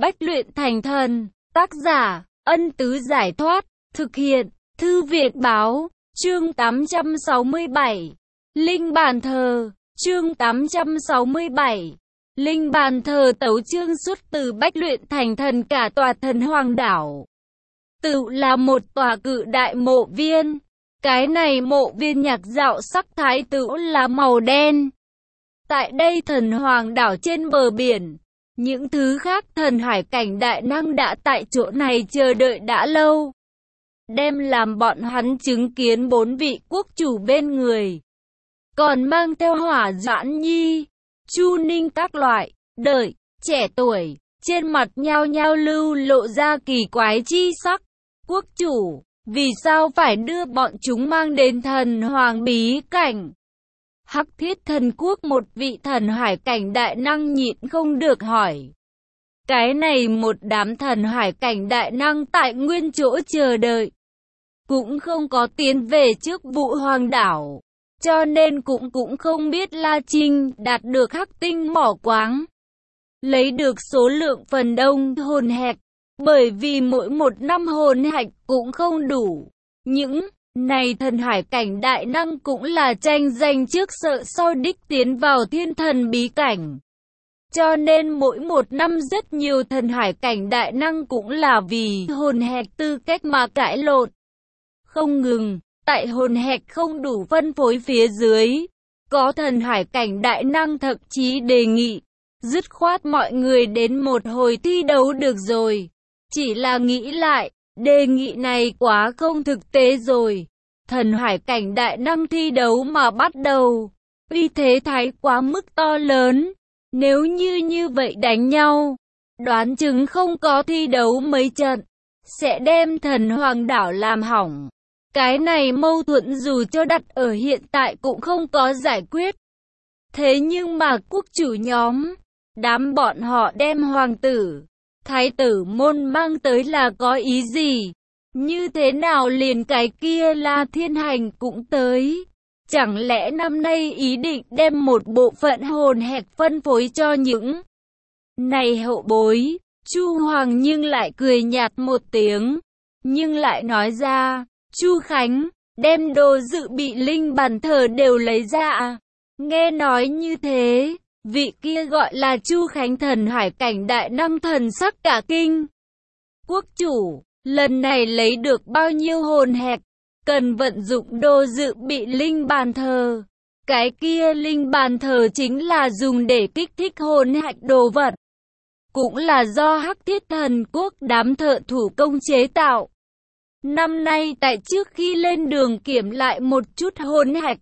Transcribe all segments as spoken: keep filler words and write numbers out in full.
Bách luyện thành thần. Tác giả, Ân Tứ Giải Thoát. Thực hiện, Thư Việt Báo. Chương tám trăm sáu mươi bảy. Linh bàn thờ. Chương tám trăm sáu mươi bảy. Linh bàn thờ tấu chương xuất từ Bách luyện thành thần. Cả tòa thần hoàng đảo tự là một tòa cự đại mộ viên. Cái này mộ viên nhạc dạo sắc thái tự là màu đen. Tại đây thần hoàng đảo trên bờ biển, những thứ khác thần hải cảnh đại năng đã tại chỗ này chờ đợi đã lâu, đem làm bọn hắn chứng kiến bốn vị quốc chủ bên người, còn mang theo Hỏa Doãn Nhi, Chu Ninh các loại, đợi, trẻ tuổi, trên mặt nhao nhao lưu lộ ra kỳ quái chi sắc. Quốc chủ, vì sao phải đưa bọn chúng mang đến thần hoàng bí cảnh? Hắc Thiết Thần Quốc một vị thần hải cảnh đại năng nhịn không được hỏi. Cái này một đám thần hải cảnh đại năng tại nguyên chỗ chờ đợi, cũng không có tiến về trước Vũ Hoàng đảo, cho nên cũng cũng không biết La Trinh đạt được hắc tinh mỏ quáng, lấy được số lượng phần đông hồn hạch, bởi vì mỗi một năm hồn hạch cũng không đủ. Những này thần hải cảnh đại năng cũng là tranh giành trước sợ sau đích tiến vào thiên thần bí cảnh. Cho nên mỗi một năm rất nhiều thần hải cảnh đại năng cũng là vì hồn hạch tư cách mà cãi lộn không ngừng. Tại hồn hạch không đủ phân phối phía dưới, có thần hải cảnh đại năng thậm chí đề nghị dứt khoát mọi người đến một hồi thi đấu được rồi. Chỉ là nghĩ lại, đề nghị này quá không thực tế rồi. Thần hải cảnh đại năng thi đấu mà bắt đầu, uy thế thái quá mức to lớn. Nếu như như vậy đánh nhau, đoán chừng không có thi đấu mấy trận, sẽ đem thần hoàng đảo làm hỏng. Cái này mâu thuẫn dù cho đặt ở hiện tại cũng không có giải quyết. Thế nhưng mà quốc chủ nhóm, đám bọn họ đem hoàng tử, thái tử môn mang tới là có ý gì? Như thế nào liền cái kia La Thiên Hành cũng tới? Chẳng lẽ năm nay ý định đem một bộ phận hồn hạch phân phối cho những này hậu bối? Chu Hoàng nhưng lại cười nhạt một tiếng, nhưng lại nói ra, Chu Khánh, đem đồ dự bị linh bàn thờ đều lấy ra à? Nghe nói như thế, vị kia gọi là Chu Khánh thần hải cảnh đại năng thần sắc cả kinh. Quốc chủ, lần này lấy được bao nhiêu hồn hạch? Cần vận dụng đồ dự bị linh bàn thờ. Cái kia linh bàn thờ chính là dùng để kích thích hồn hạch đồ vật, cũng là do Hắc Thiết Thần Quốc đám thợ thủ công chế tạo. Năm nay tại trước khi lên đường kiểm lại một chút hồn hạch,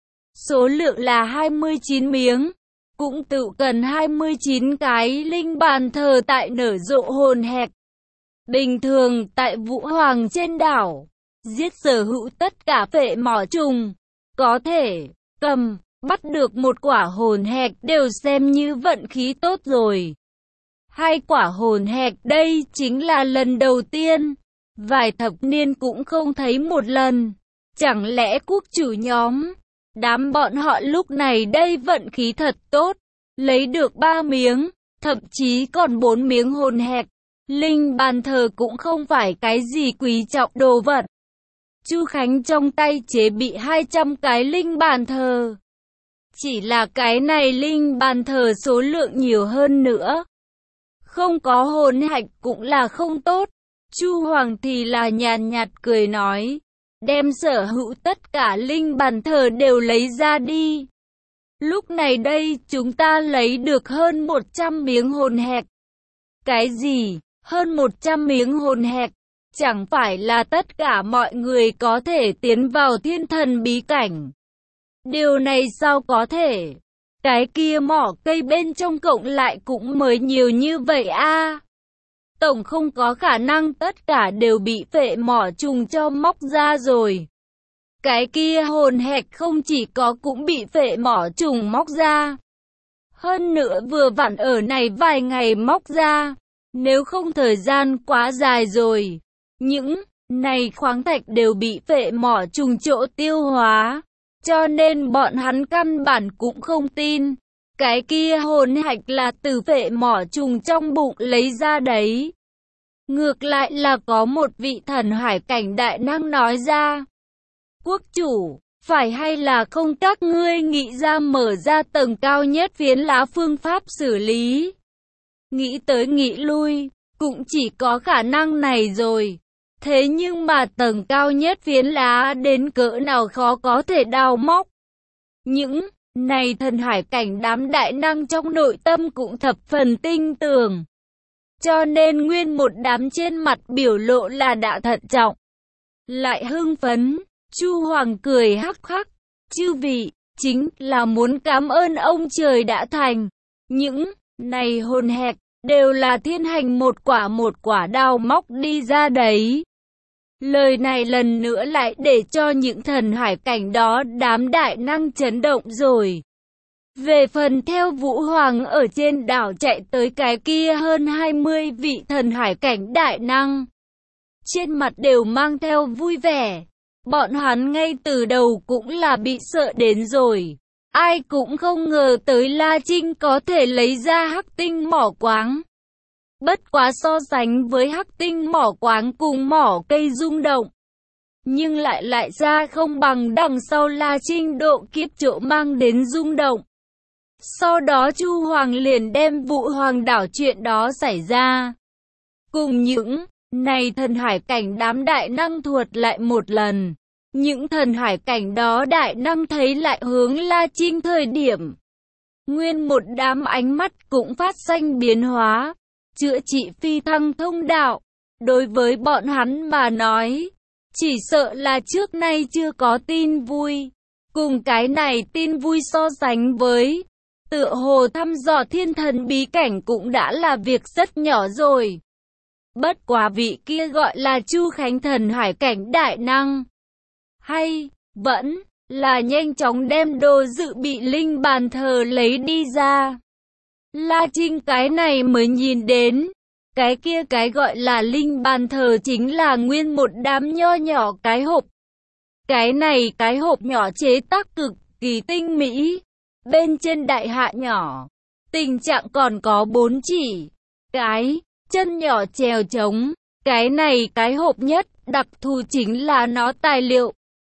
số lượng là hai mươi chín miếng, cũng tự cần hai mươi chín cái linh bàn thờ tại nở rộ hồn hạch. Bình thường tại Vũ Hoàng trên đảo, giết sở hữu tất cả phệ mỏ trùng, có thể cầm, bắt được một quả hồn hạch đều xem như vận khí tốt rồi. Hai quả hồn hạch đây chính là lần đầu tiên, vài thập niên cũng không thấy một lần. Chẳng lẽ quốc chủ nhóm, đám bọn họ lúc này đây vận khí thật tốt, lấy được ba miếng, thậm chí còn bốn miếng hồn hạch. Linh bàn thờ cũng không phải cái gì quý trọng đồ vật. Chu Khánh trong tay chế bị hai trăm cái linh bàn thờ. Chỉ là cái này linh bàn thờ số lượng nhiều hơn nữa, không có hồn hạch cũng là không tốt. Chu Hoàng thì là nhàn nhạt cười nói, đem sở hữu tất cả linh bàn thờ đều lấy ra đi. Lúc này đây chúng ta lấy được hơn một trăm miếng hồn hạch. Cái gì? Hơn một trăm miếng hồn hạch? Chẳng phải là tất cả mọi người có thể tiến vào thiên thần bí cảnh? Điều này sao có thể? Cái kia mỏ cây bên trong cộng lại cũng mới nhiều như vậy a. À? Tổng không có khả năng tất cả đều bị phệ mỏ trùng cho móc ra rồi. Cái kia hồn hạch không chỉ có cũng bị phệ mỏ trùng móc ra, hơn nữa vừa vặn ở này vài ngày móc ra. Nếu không thời gian quá dài rồi, những này khoáng thạch đều bị phệ mỏ trùng chỗ tiêu hóa, cho nên bọn hắn căn bản cũng không tin. cái kia hồn hạch là từ vệ mỏ trùng trong bụng lấy ra đấy. Ngược lại là có một vị thần hải cảnh đại năng nói ra. Quốc chủ, phải hay là không các ngươi nghĩ ra mở ra tầng cao nhất phiến lá phương pháp xử lý? Nghĩ tới nghĩ lui, cũng chỉ có khả năng này rồi. Thế nhưng mà tầng cao nhất phiến lá đến cỡ nào khó có thể đào móc. Những này thần hải cảnh đám đại năng trong nội tâm cũng thập phần tinh tường. Cho nên nguyên một đám trên mặt biểu lộ là đã thận trọng, lại hưng phấn. Chu Hoàng cười hắc hắc, chư vị, chính là muốn cảm ơn ông trời đã thành. Những này hồn hẹp, đều là thiên hành một quả một quả đào móc đi ra đấy. Lời này lần nữa lại để cho những thần hải cảnh đó đám đại năng chấn động rồi. Về phần theo Vũ Hoàng ở trên đảo chạy tới cái kia hơn hai mươi vị thần hải cảnh đại năng. Trên mặt đều mang theo vui vẻ. Bọn hắn ngay từ đầu cũng là bị sợ đến rồi. Ai cũng không ngờ tới La Trinh có thể lấy ra hắc tinh mỏ quáng. Bất quá so sánh với hắc tinh mỏ quáng cùng mỏ cây rung động, nhưng lại lại ra không bằng đằng sau La Trinh độ kiếp chỗ mang đến rung động. Sau đó Chu Hoàng liền đem Vũ Hoàng đảo chuyện đó xảy ra, cùng những này thần hải cảnh đám đại năng thuật lại một lần. Những thần hải cảnh đó đại năng thấy lại hướng La Trinh thời điểm, nguyên một đám ánh mắt cũng phát sinh biến hóa. Chữa trị phi thăng thông đạo, đối với bọn hắn mà nói, chỉ sợ là trước nay chưa có tin vui. Cùng cái này tin vui so sánh với, tựa hồ thăm dò thiên thần bí cảnh cũng đã là việc rất nhỏ rồi. Bất quá vị kia gọi là Chu Khánh thần hải cảnh đại năng, hay vẫn là nhanh chóng đem đồ dự bị linh bàn thờ lấy đi ra. La Trinh cái này mới nhìn đến, cái kia cái gọi là linh bàn thờ chính là nguyên một đám nho nhỏ cái hộp. Cái này cái hộp nhỏ chế tác cực kỳ tinh mỹ, bên trên đại hạ nhỏ, tình trạng còn có bốn chỉ, cái chân nhỏ chèo trống. Cái này cái hộp nhất đặc thù chính là nó tài liệu.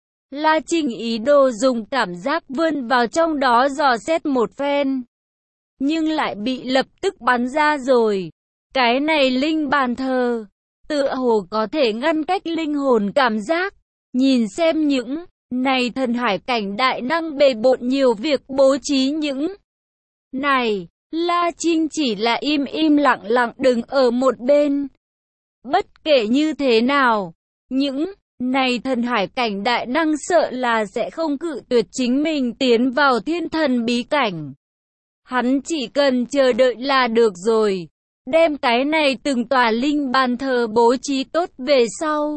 La Trinh ý đồ dùng cảm giác vươn vào trong đó dò xét một phen, nhưng lại bị lập tức bắn ra rồi. Cái này linh bàn thờ, tựa hồ có thể ngăn cách linh hồn cảm giác. Nhìn xem những này thần hải cảnh đại năng bề bộn nhiều việc bố trí những này, La Trinh chỉ là im im lặng lặng đứng ở một bên. Bất kể như thế nào, những này thần hải cảnh đại năng sợ là sẽ không cự tuyệt chính mình tiến vào thiên thần bí cảnh. Hắn chỉ cần chờ đợi là được rồi. Đem cái này từng tòa linh bàn thờ bố trí tốt về sau,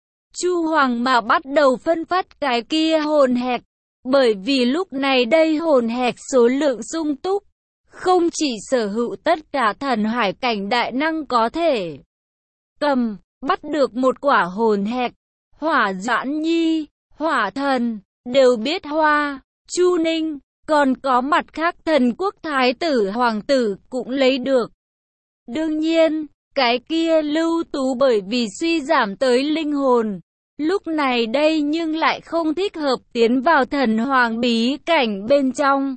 Chu Hoàng mà bắt đầu phân phát cái kia hồn hẹt. Bởi vì lúc này đây hồn hẹt số lượng sung túc, không chỉ sở hữu tất cả thần hải cảnh đại năng có thể cầm, bắt được một quả hồn hẹt. Hỏa Doãn Nhi, Hỏa Thần, đều biết Hoa, Chu Ninh, còn có mặt khác thần quốc thái tử hoàng tử cũng lấy được. Đương nhiên, cái kia Lưu Tú bởi vì suy giảm tới linh hồn, lúc này đây nhưng lại không thích hợp tiến vào thần hoàng bí cảnh bên trong.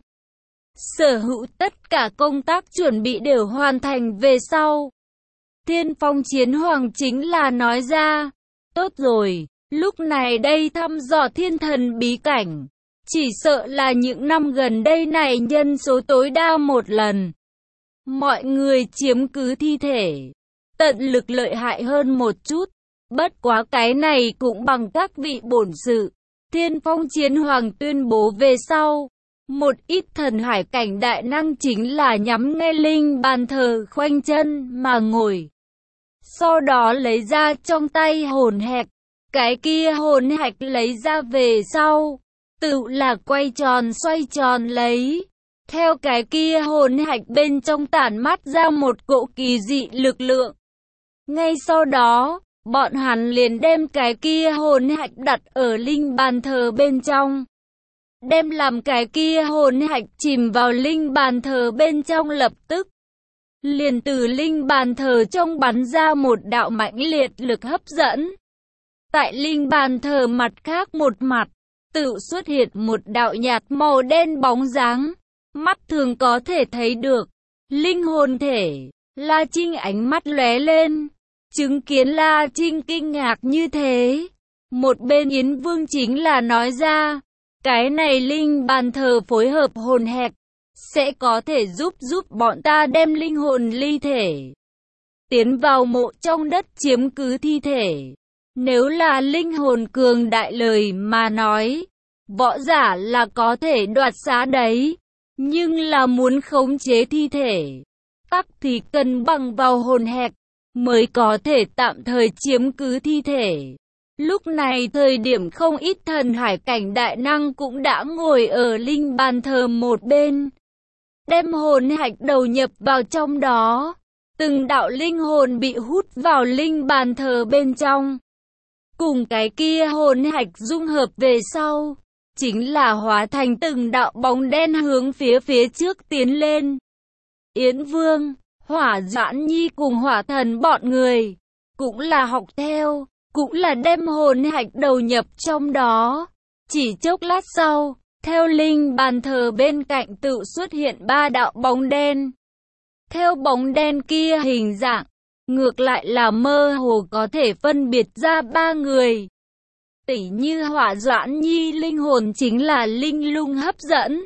Sở hữu tất cả công tác chuẩn bị đều hoàn thành về sau, Thiên Phong Chiến Hoàng chính là nói ra, tốt rồi, lúc này đây thăm dò thiên thần bí cảnh, chỉ sợ là những năm gần đây này nhân số tối đa một lần. Mọi người chiếm cứ thi thể, tận lực lợi hại hơn một chút, bất quá cái này cũng bằng các vị bổn sự. Thiên Phong Chiến Hoàng tuyên bố về sau, một ít thần hải cảnh đại năng chính là nhắm ngay linh bàn thờ khoanh chân mà ngồi. Sau đó lấy ra trong tay hồn hẹt, cái kia hồn hạch lấy ra về sau, tự là quay tròn xoay tròn lấy. Theo cái kia hồn hạch bên trong tản mát ra một cỗ kỳ dị lực lượng. Ngay sau đó, bọn hắn liền đem cái kia hồn hạch đặt ở linh bàn thờ bên trong. đem làm cái kia hồn hạch chìm vào linh bàn thờ bên trong, lập tức liền từ linh bàn thờ trong bắn ra một đạo mãnh liệt lực hấp dẫn. Tại linh bàn thờ mặt khác một mặt, tự xuất hiện một đạo nhạt màu đen bóng dáng, mắt thường có thể thấy được, linh hồn thể. La Trinh ánh mắt lóe lên, chứng kiến La Trinh kinh ngạc như thế. Một bên Yến Vương chính là nói ra, cái này linh bàn thờ phối hợp hồn hạch, sẽ có thể giúp giúp bọn ta đem linh hồn ly thể tiến vào mộ trong đất chiếm cứ thi thể. Nếu là linh hồn cường đại lời mà nói, võ giả là có thể đoạt xá đấy, nhưng là muốn khống chế thi thể, tắc thì cần bằng vào hồn hạch mới có thể tạm thời chiếm cứ thi thể. Lúc này thời điểm không ít thần hải cảnh đại năng cũng đã ngồi ở linh bàn thờ một bên, đem hồn hạch đầu nhập vào trong đó. Từng đạo linh hồn bị hút vào linh bàn thờ bên trong, cùng cái kia hồn hạch dung hợp về sau, chính là hóa thành từng đạo bóng đen hướng phía phía trước tiến lên. Yến Vương, Hỏa Doãn Nhi cùng Hỏa Thần bọn người cũng là học theo, cũng là đem hồn hạch đầu nhập trong đó. Chỉ chốc lát sau, theo linh bàn thờ bên cạnh tự xuất hiện ba đạo bóng đen. Theo bóng đen kia hình dạng, ngược lại là mơ hồ có thể phân biệt ra ba người. Tỉ như Hỏa Doãn Nhi linh hồn chính là linh lung hấp dẫn,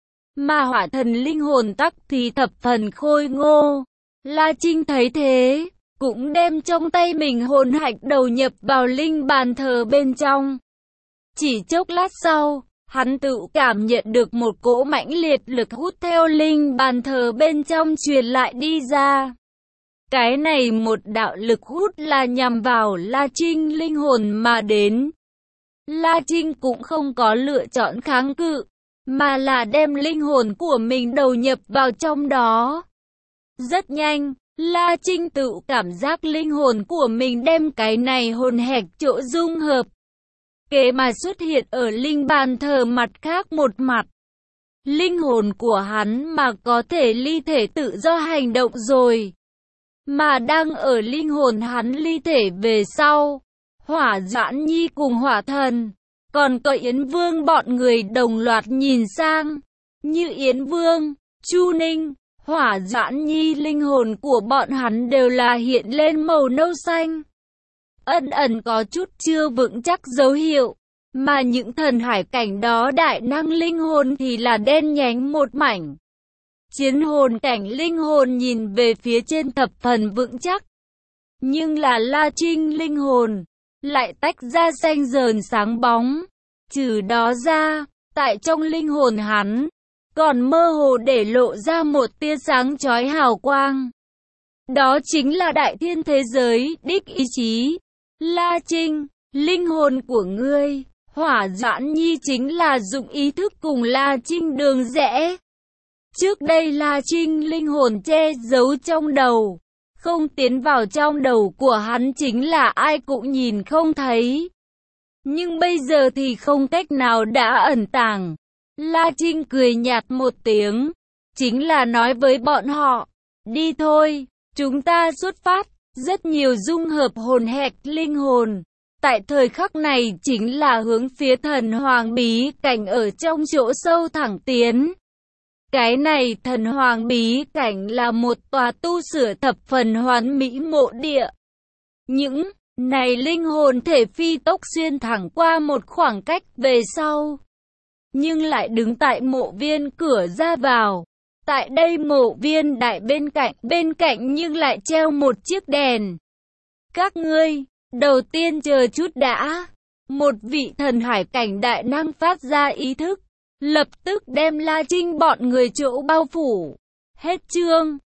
mà Hỏa Thần linh hồn tắc thì thập phần khôi ngô. La Trinh thấy thế, cũng đem trong tay mình hồn hạch đầu nhập vào linh bàn thờ bên trong. Chỉ chốc lát sau, hắn tự cảm nhận được một cỗ mãnh liệt lực hút theo linh bàn thờ bên trong truyền lại đi ra. Cái này một đạo lực hút là nhằm vào La Trinh linh hồn mà đến. La Trinh cũng không có lựa chọn kháng cự, mà là đem linh hồn của mình đầu nhập vào trong đó. Rất nhanh, La Trinh tự cảm giác linh hồn của mình đem cái này hồn hạch chỗ dung hợp, kế mà xuất hiện ở linh bàn thờ mặt khác một mặt. Linh hồn của hắn mà có thể ly thể tự do hành động rồi. Mà đang ở linh hồn hắn ly thể về sau, Hỏa Doãn Nhi cùng Hỏa Thần, còn có Yến Vương bọn người đồng loạt nhìn sang. Như Yến Vương, Chu Ninh, Hỏa Doãn Nhi linh hồn của bọn hắn đều là hiện lên màu nâu xanh, ẩn ẩn có chút chưa vững chắc dấu hiệu. Mà những thần hải cảnh đó đại năng linh hồn thì là đen nhánh một mảnh. Chiến hồn cảnh linh hồn nhìn về phía trên thập phần vững chắc, nhưng là La Trinh linh hồn lại tách ra xanh dờn sáng bóng. Trừ đó ra, tại trong linh hồn hắn còn mơ hồ để lộ ra một tia sáng chói hào quang. Đó chính là đại thiên thế giới đích ý chí. La Trinh, linh hồn của ngươi, Hỏa Doãn Nhi chính là dụng ý thức cùng La Trinh đường rẽ. Trước đây La Trinh linh hồn che giấu trong đầu, không tiến vào trong đầu của hắn chính là ai cũng nhìn không thấy. Nhưng bây giờ thì không cách nào đã ẩn tàng. La Trinh cười nhạt một tiếng, chính là nói với bọn họ, đi thôi, chúng ta xuất phát. Rất nhiều dung hợp hồn hạch linh hồn, tại thời khắc này chính là hướng phía thần hoàng bí cảnh ở trong chỗ sâu thẳng tiến. Cái này thần hoàng bí cảnh là một tòa tu sửa thập phần hoàn mỹ mộ địa. Những này linh hồn thể phi tốc xuyên thẳng qua một khoảng cách về sau, nhưng lại đứng tại mộ viên cửa ra vào. Tại đây mộ viên đại bên cạnh, bên cạnh nhưng lại treo một chiếc đèn. Các ngươi, đầu tiên chờ chút đã. Một vị thần hải cảnh đại năng phát ra ý thức, lập tức đem La Trinh bọn người chỗ bao phủ. Hết chương.